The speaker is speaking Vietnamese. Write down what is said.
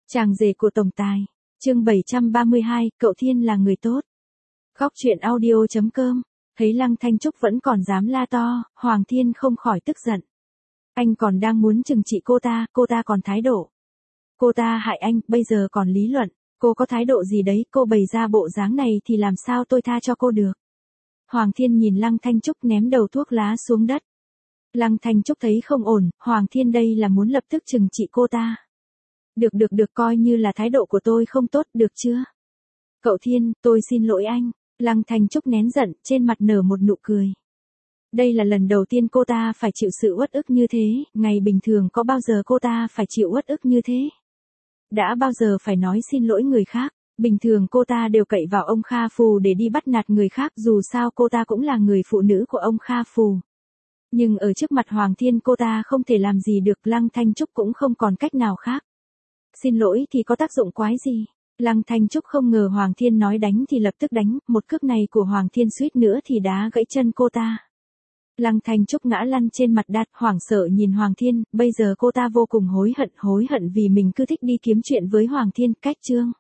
Chàng rể của tổng tài. Chương 732, cậu Thiên là người tốt. Góc truyện audio.com. Thấy Lăng Thanh Trúc vẫn còn dám la to, Hoàng Thiên không khỏi tức giận. Anh còn đang muốn trừng trị cô ta còn thái độ. Cô ta hại anh, bây giờ còn lý luận, cô có thái độ gì đấy, cô bày ra bộ dáng này thì làm sao tôi tha cho cô được. Hoàng Thiên nhìn Lăng Thanh Trúc ném đầu thuốc lá xuống đất. Lăng Thanh Trúc thấy không ổn, Hoàng Thiên đây là muốn lập tức trừng trị cô ta. Được, coi như là thái độ của tôi không tốt, được chưa? Cậu Thiên, tôi xin lỗi anh. Lăng Thanh Trúc nén giận, trên mặt nở một nụ cười. Đây là lần đầu tiên cô ta phải chịu sự uất ức như thế, ngày bình thường có bao giờ cô ta phải chịu uất ức như thế? Đã bao giờ phải nói xin lỗi người khác, bình thường cô ta đều cậy vào ông Kha Phù để đi bắt nạt người khác, dù sao cô ta cũng là người phụ nữ của ông Kha Phù. Nhưng ở trước mặt Hoàng Thiên cô ta không thể làm gì được, Lăng Thanh Trúc cũng không còn cách nào khác. Xin lỗi thì có tác dụng quái gì? Lăng Thanh Trúc không ngờ Hoàng Thiên nói đánh thì lập tức đánh, một cước này của Hoàng Thiên suýt nữa thì đá gãy chân cô ta. Lăng Thanh Trúc ngã lăn trên mặt đất, hoảng sợ nhìn Hoàng Thiên, bây giờ cô ta vô cùng hối hận vì mình cứ thích đi kiếm chuyện với Hoàng Thiên, cách chương.